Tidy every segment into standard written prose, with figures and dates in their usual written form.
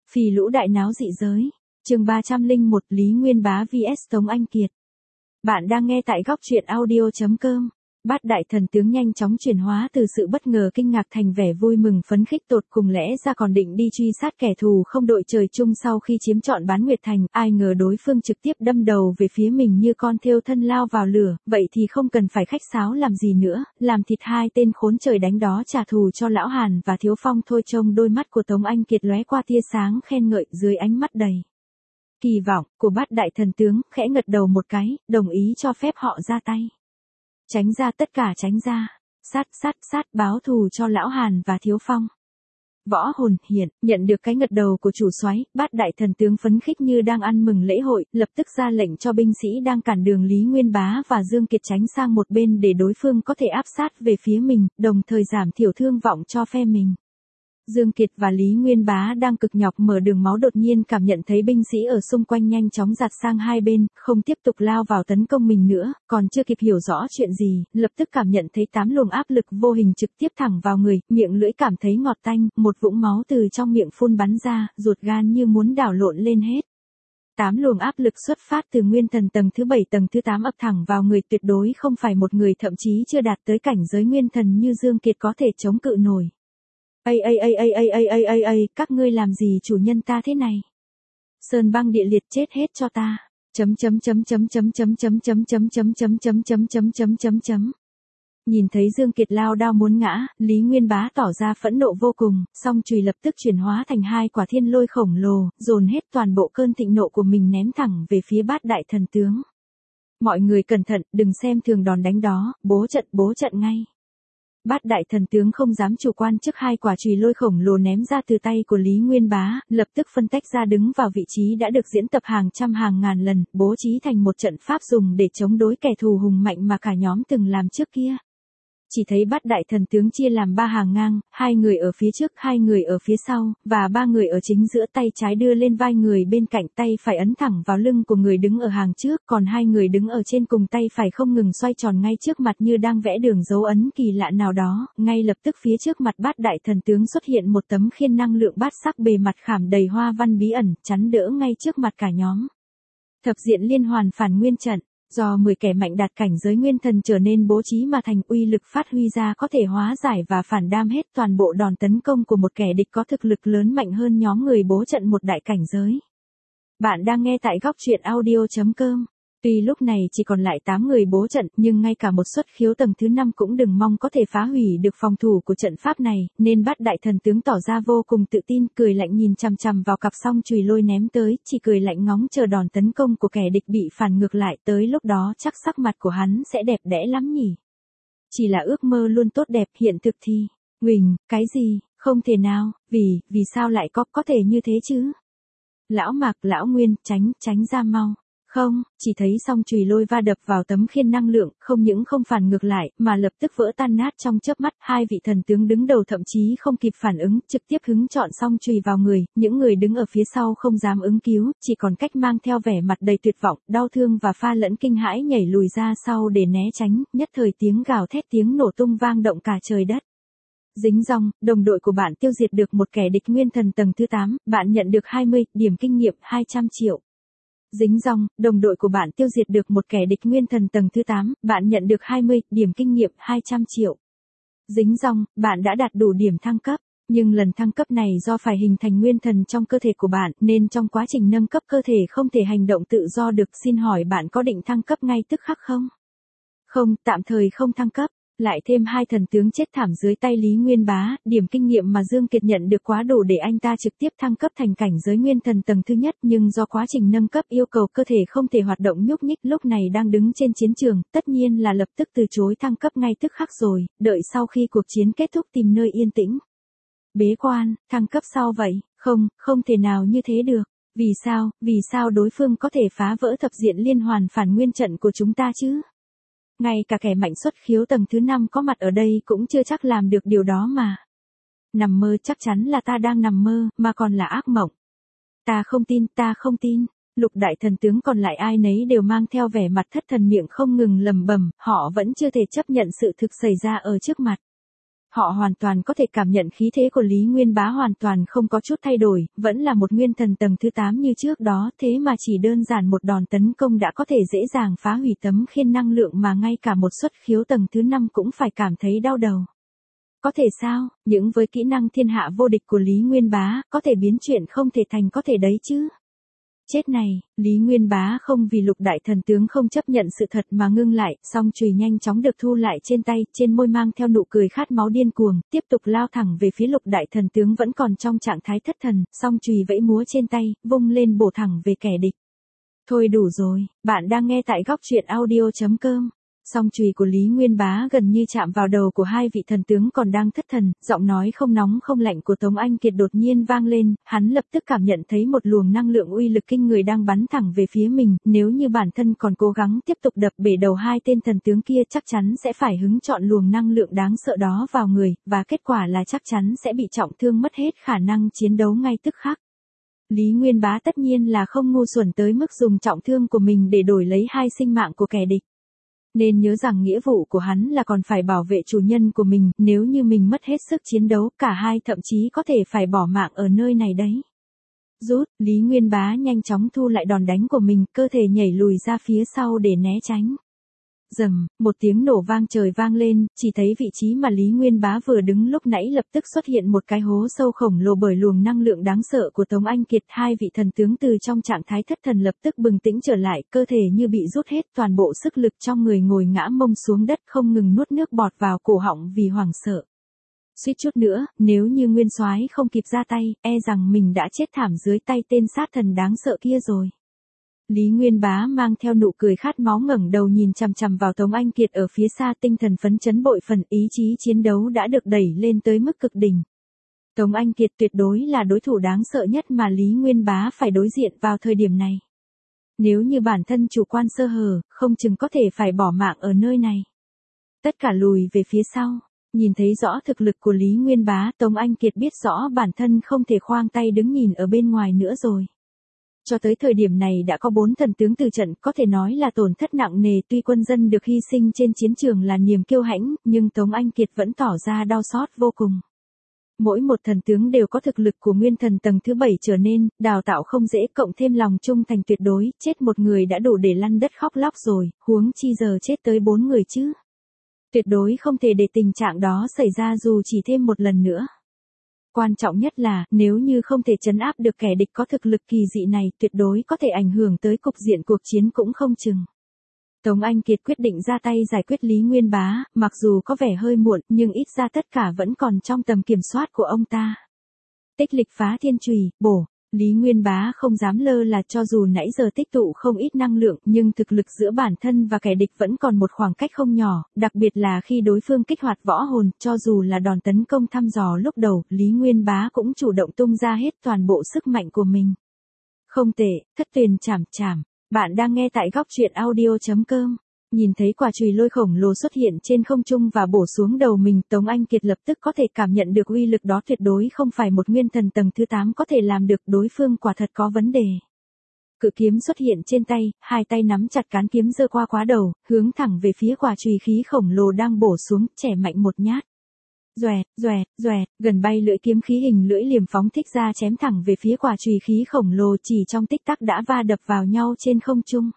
Phì lũ đại náo dị giới. Chương 301 Lý Nguyên Bá vs Tống Anh Kiệt. Bạn đang nghe tại góc truyện audio.com. Bát đại thần tướng nhanh chóng chuyển hóa từ sự bất ngờ kinh ngạc thành vẻ vui mừng phấn khích tột cùng, lẽ ra còn định đi truy sát kẻ thù không đội trời chung sau khi chiếm trọn Bán Nguyệt Thành, ai ngờ đối phương trực tiếp đâm đầu về phía mình như con thêu thân lao vào lửa, vậy thì không cần phải khách sáo làm gì nữa, làm thịt hai tên khốn trời đánh đó trả thù cho Lão Hàn và Thiếu Phong thôi. Trông đôi mắt của Tống Anh Kiệt lóe qua tia sáng khen ngợi dưới ánh mắt đầy kỳ vọng của bát đại thần tướng, khẽ gật đầu một cái, đồng ý cho phép họ ra tay. Tránh ra, tất cả tránh ra. Sát, báo thù cho Lão Hàn và Thiếu Phong. Võ Hồn Hiển nhận được cái gật đầu của chủ soái, bát đại thần tướng phấn khích như đang ăn mừng lễ hội, lập tức ra lệnh cho binh sĩ đang cản đường Lý Nguyên Bá và Dương Kiệt tránh sang một bên để đối phương có thể áp sát về phía mình, đồng thời giảm thiểu thương vọng cho phe mình. Dương Kiệt và Lý Nguyên Bá đang cực nhọc mở đường máu, đột nhiên cảm nhận thấy binh sĩ ở xung quanh nhanh chóng giạt sang hai bên, không tiếp tục lao vào tấn công mình nữa, còn chưa kịp hiểu rõ chuyện gì, lập tức cảm nhận thấy 8 luồng áp lực vô hình trực tiếp thẳng vào người, miệng lưỡi cảm thấy ngọt tanh, một vũng máu từ trong miệng phun bắn ra, ruột gan như muốn đảo lộn lên hết. 8 luồng áp lực xuất phát từ nguyên thần tầng thứ 7 tầng thứ 8 ập thẳng vào người, tuyệt đối không phải một người thậm chí chưa đạt tới cảnh giới nguyên thần như Dương Kiệt có thể chống cự nổi. Các ngươi làm gì chủ nhân ta thế này? Sơn băng địa liệt, chết hết cho ta. Nhìn thấy Dương Kiệt lao đao muốn ngã, Lý Nguyên Bá tỏ ra phẫn nộ vô cùng, song chùy lập tức chuyển hóa thành hai quả thiên lôi khổng lồ, dồn hết toàn bộ cơn thịnh nộ của mình ném thẳng về phía bát đại thần tướng. Mọi người cẩn thận, đừng xem thường đòn đánh đó, bố trận ngay. Bát đại thần tướng không dám chủ quan trước hai quả chùy lôi khổng lồ ném ra từ tay của Lý Nguyên Bá, lập tức phân tách ra đứng vào vị trí đã được diễn tập hàng trăm hàng ngàn lần, bố trí thành một trận pháp dùng để chống đối kẻ thù hùng mạnh mà cả nhóm từng làm trước kia. Chỉ thấy bát đại thần tướng chia làm 3 hàng ngang, 2 người ở phía trước, 2 người ở phía sau, và 3 người ở chính giữa, tay trái đưa lên vai người bên cạnh, tay phải ấn thẳng vào lưng của người đứng ở hàng trước, còn 2 người đứng ở trên cùng, tay phải không ngừng xoay tròn ngay trước mặt như đang vẽ đường dấu ấn kỳ lạ nào đó. Ngay lập tức phía trước mặt bát đại thần tướng xuất hiện một tấm khiên năng lượng bát sắc bề mặt khảm đầy hoa văn bí ẩn, chắn đỡ ngay trước mặt cả nhóm. Thập diện liên hoàn phản nguyên trận. Do 10 kẻ mạnh đạt cảnh giới nguyên thần trở nên bố trí mà thành, uy lực phát huy ra có thể hóa giải và phản đam hết toàn bộ đòn tấn công của một kẻ địch có thực lực lớn mạnh hơn nhóm người bố trận một đại cảnh giới. Bạn đang nghe tại góc truyện audio.com. Tuy lúc này chỉ còn lại 8 người bố trận, nhưng ngay cả một xuất khiếu tầng thứ 5 cũng đừng mong có thể phá hủy được phòng thủ của trận pháp này, nên bát đại thần tướng tỏ ra vô cùng tự tin, cười lạnh nhìn chằm chằm vào cặp song chùy lôi ném tới, chỉ cười lạnh ngóng chờ đòn tấn công của kẻ địch bị phản ngược lại, tới lúc đó chắc sắc mặt của hắn sẽ đẹp đẽ lắm nhỉ. Chỉ là ước mơ luôn tốt đẹp, hiện thực thì, Huỳnh, cái gì, không thể nào, vì sao lại có thể như thế chứ? Lão Mạc, Lão Nguyên, tránh ra mau. Không, chỉ thấy song chùy lôi va đập vào tấm khiên năng lượng, không những không phản ngược lại, mà lập tức vỡ tan nát trong chớp mắt. Hai vị thần tướng đứng đầu thậm chí không kịp phản ứng, trực tiếp hứng chọn song chùy vào người, những người đứng ở phía sau không dám ứng cứu, chỉ còn cách mang theo vẻ mặt đầy tuyệt vọng, đau thương và pha lẫn kinh hãi nhảy lùi ra sau để né tránh, nhất thời tiếng gào thét tiếng nổ tung vang động cả trời đất. Dính dòng, đồng đội của bạn tiêu diệt được một kẻ địch nguyên thần tầng thứ 8, bạn nhận được 20 điểm kinh nghiệm, 200 triệu. Dính dòng, đồng đội của bạn tiêu diệt được một kẻ địch nguyên thần tầng thứ 8, bạn nhận được 20 điểm kinh nghiệm, 200 triệu. Dính dòng, bạn đã đạt đủ điểm thăng cấp, nhưng lần thăng cấp này do phải hình thành nguyên thần trong cơ thể của bạn, nên trong quá trình nâng cấp cơ thể không thể hành động tự do được. Xin hỏi bạn có định thăng cấp ngay tức khắc không? Không, tạm thời không thăng cấp. Lại thêm 2 thần tướng chết thảm dưới tay Lý Nguyên Bá, điểm kinh nghiệm mà Dương Kiệt nhận được quá đủ để anh ta trực tiếp thăng cấp thành cảnh giới nguyên thần tầng thứ nhất, nhưng do quá trình nâng cấp yêu cầu cơ thể không thể hoạt động nhúc nhích, lúc này đang đứng trên chiến trường, tất nhiên là lập tức từ chối thăng cấp ngay tức khắc rồi, đợi sau khi cuộc chiến kết thúc tìm nơi yên tĩnh. Bế quan, thăng cấp sau vậy, không thể nào như thế được. Vì sao đối phương có thể phá vỡ thập diện liên hoàn phản nguyên trận của chúng ta chứ? Ngay cả kẻ mạnh xuất khiếu tầng thứ 5 có mặt ở đây cũng chưa chắc làm được điều đó mà. Nằm mơ, chắc chắn là ta đang nằm mơ, mà còn là ác mộng. Ta không tin. Lục đại thần tướng còn lại ai nấy đều mang theo vẻ mặt thất thần, miệng không ngừng lẩm bẩm, họ vẫn chưa thể chấp nhận sự thực xảy ra ở trước mặt. Họ hoàn toàn có thể cảm nhận khí thế của Lý Nguyên Bá hoàn toàn không có chút thay đổi, vẫn là một nguyên thần tầng thứ 8 như trước đó, thế mà chỉ đơn giản một đòn tấn công đã có thể dễ dàng phá hủy tấm khiên năng lượng mà ngay cả một xuất khiếu tầng thứ 5 cũng phải cảm thấy đau đầu. Có thể sao, những với kỹ năng thiên hạ vô địch của Lý Nguyên Bá, có thể biến chuyện không thể thành có thể đấy chứ. Chết này, Lý Nguyên Bá không vì Lục đại thần tướng không chấp nhận sự thật mà ngưng lại, song chùy nhanh chóng được thu lại trên tay, trên môi mang theo nụ cười khát máu điên cuồng, tiếp tục lao thẳng về phía Lục đại thần tướng vẫn còn trong trạng thái thất thần, song chùy vẫy múa trên tay, vung lên bổ thẳng về kẻ địch. Thôi đủ rồi, bạn đang nghe tại góc truyện audio.com. Song chùy của Lý Nguyên Bá gần như chạm vào đầu của hai vị thần tướng còn đang thất thần, giọng nói không nóng không lạnh của Tống Anh Kiệt đột nhiên vang lên, hắn lập tức cảm nhận thấy một luồng năng lượng uy lực kinh người đang bắn thẳng về phía mình, nếu như bản thân còn cố gắng tiếp tục đập bể đầu hai tên thần tướng kia chắc chắn sẽ phải hứng chọn luồng năng lượng đáng sợ đó vào người, và kết quả là chắc chắn sẽ bị trọng thương mất hết khả năng chiến đấu ngay tức khắc. Lý Nguyên Bá tất nhiên là không ngu xuẩn tới mức dùng trọng thương của mình để đổi lấy hai sinh mạng của kẻ địch. Nên nhớ rằng nghĩa vụ của hắn là còn phải bảo vệ chủ nhân của mình, nếu như mình mất hết sức chiến đấu, cả hai thậm chí có thể phải bỏ mạng ở nơi này đấy. Rút, Lý Nguyên Bá nhanh chóng thu lại đòn đánh của mình, cơ thể nhảy lùi ra phía sau để né tránh. Rầm, một tiếng nổ vang trời vang lên, chỉ thấy vị trí mà Lý Nguyên Bá vừa đứng lúc nãy lập tức xuất hiện một cái hố sâu khổng lồ bởi luồng năng lượng đáng sợ của Tống Anh Kiệt. Hai vị thần tướng từ trong trạng thái thất thần lập tức bừng tỉnh trở lại, cơ thể như bị rút hết toàn bộ sức lực trong người, ngồi ngã mông xuống đất không ngừng nuốt nước bọt vào cổ họng vì hoảng sợ. Suýt chút nữa, nếu như Nguyên Soái không kịp ra tay, e rằng mình đã chết thảm dưới tay tên sát thần đáng sợ kia rồi. Lý Nguyên Bá mang theo nụ cười khát máu ngẩng đầu nhìn chằm chằm vào Tống Anh Kiệt ở phía xa, tinh thần phấn chấn bội phần, ý chí chiến đấu đã được đẩy lên tới mức cực đỉnh. Tống Anh Kiệt tuyệt đối là đối thủ đáng sợ nhất mà Lý Nguyên Bá phải đối diện vào thời điểm này. Nếu như bản thân chủ quan sơ hở, không chừng có thể phải bỏ mạng ở nơi này. Tất cả lùi về phía sau, nhìn thấy rõ thực lực của Lý Nguyên Bá, Tống Anh Kiệt biết rõ bản thân không thể khoang tay đứng nhìn ở bên ngoài nữa rồi. Cho tới thời điểm này đã có 4 thần tướng từ trận, có thể nói là tổn thất nặng nề, tuy quân dân được hy sinh trên chiến trường là niềm kiêu hãnh, nhưng Tống Anh Kiệt vẫn tỏ ra đau xót vô cùng. Mỗi một thần tướng đều có thực lực của nguyên thần tầng thứ 7 trở nên, đào tạo không dễ, cộng thêm lòng trung thành tuyệt đối, chết một người đã đủ để lăn đất khóc lóc rồi, huống chi giờ chết tới 4 người chứ. Tuyệt đối không thể để tình trạng đó xảy ra dù chỉ thêm một lần nữa. Quan trọng nhất là, nếu như không thể trấn áp được kẻ địch có thực lực kỳ dị này, tuyệt đối có thể ảnh hưởng tới cục diện cuộc chiến cũng không chừng. Tống Anh Kiệt quyết định ra tay giải quyết Lý Nguyên Bá, mặc dù có vẻ hơi muộn, nhưng ít ra tất cả vẫn còn trong tầm kiểm soát của ông ta. Tích lịch phá thiên chùy, bổ. Lý Nguyên Bá không dám lơ là, cho dù nãy giờ tích tụ không ít năng lượng, nhưng thực lực giữa bản thân và kẻ địch vẫn còn một khoảng cách không nhỏ, đặc biệt là khi đối phương kích hoạt võ hồn, cho dù là đòn tấn công thăm dò lúc đầu, Lý Nguyên Bá cũng chủ động tung ra hết toàn bộ sức mạnh của mình. Không tệ, thất tuyền chảm. Bạn đang nghe tại góc truyện audio.com. Nhìn thấy quả chùy lôi khổng lồ xuất hiện trên không trung và bổ xuống đầu mình, Tống Anh Kiệt lập tức có thể cảm nhận được uy lực đó tuyệt đối không phải một nguyên thần tầng thứ 8 có thể làm được, đối phương quả thật có vấn đề. Cự kiếm xuất hiện trên tay, hai tay nắm chặt cán kiếm giơ qua quá đầu, hướng thẳng về phía quả chùy khí khổng lồ đang bổ xuống, chẻ mạnh một nhát. Doẹt, gần bay lưỡi kiếm khí hình lưỡi liềm phóng thích ra chém thẳng về phía quả chùy khí khổng lồ, chỉ trong tích tắc đã va đập vào nhau trên không trung.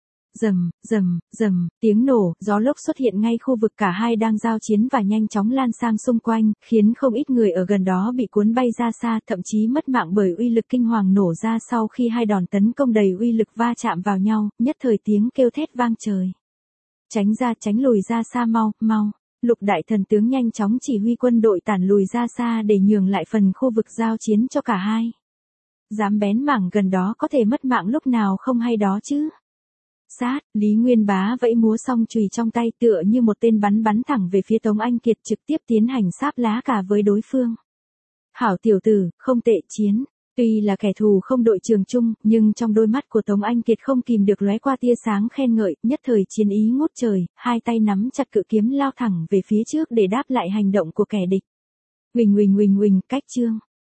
Rầm, tiếng nổ, gió lốc xuất hiện ngay khu vực cả hai đang giao chiến và nhanh chóng lan sang xung quanh, khiến không ít người ở gần đó bị cuốn bay ra xa, thậm chí mất mạng bởi uy lực kinh hoàng nổ ra sau khi hai đòn tấn công đầy uy lực va chạm vào nhau, nhất thời tiếng kêu thét vang trời. Tránh lùi ra xa mau. Lục đại thần tướng nhanh chóng chỉ huy quân đội tản lùi ra xa để nhường lại phần khu vực giao chiến cho cả hai. Dám bén mảng gần đó có thể mất mạng lúc nào không hay đó chứ. Sát, Lý Nguyên Bá vẫy múa song chùy trong tay tựa như một tên bắn thẳng về phía Tống Anh Kiệt, trực tiếp tiến hành sáp lá cả với đối phương. Hảo tiểu tử, không tệ chiến. Tuy là kẻ thù không đội trường chung, nhưng trong đôi mắt của Tống Anh Kiệt không kìm được lóe qua tia sáng khen ngợi, nhất thời chiến ý ngút trời, hai tay nắm chặt cự kiếm lao thẳng về phía trước để đáp lại hành động của kẻ địch. Huỳnh, cách chương.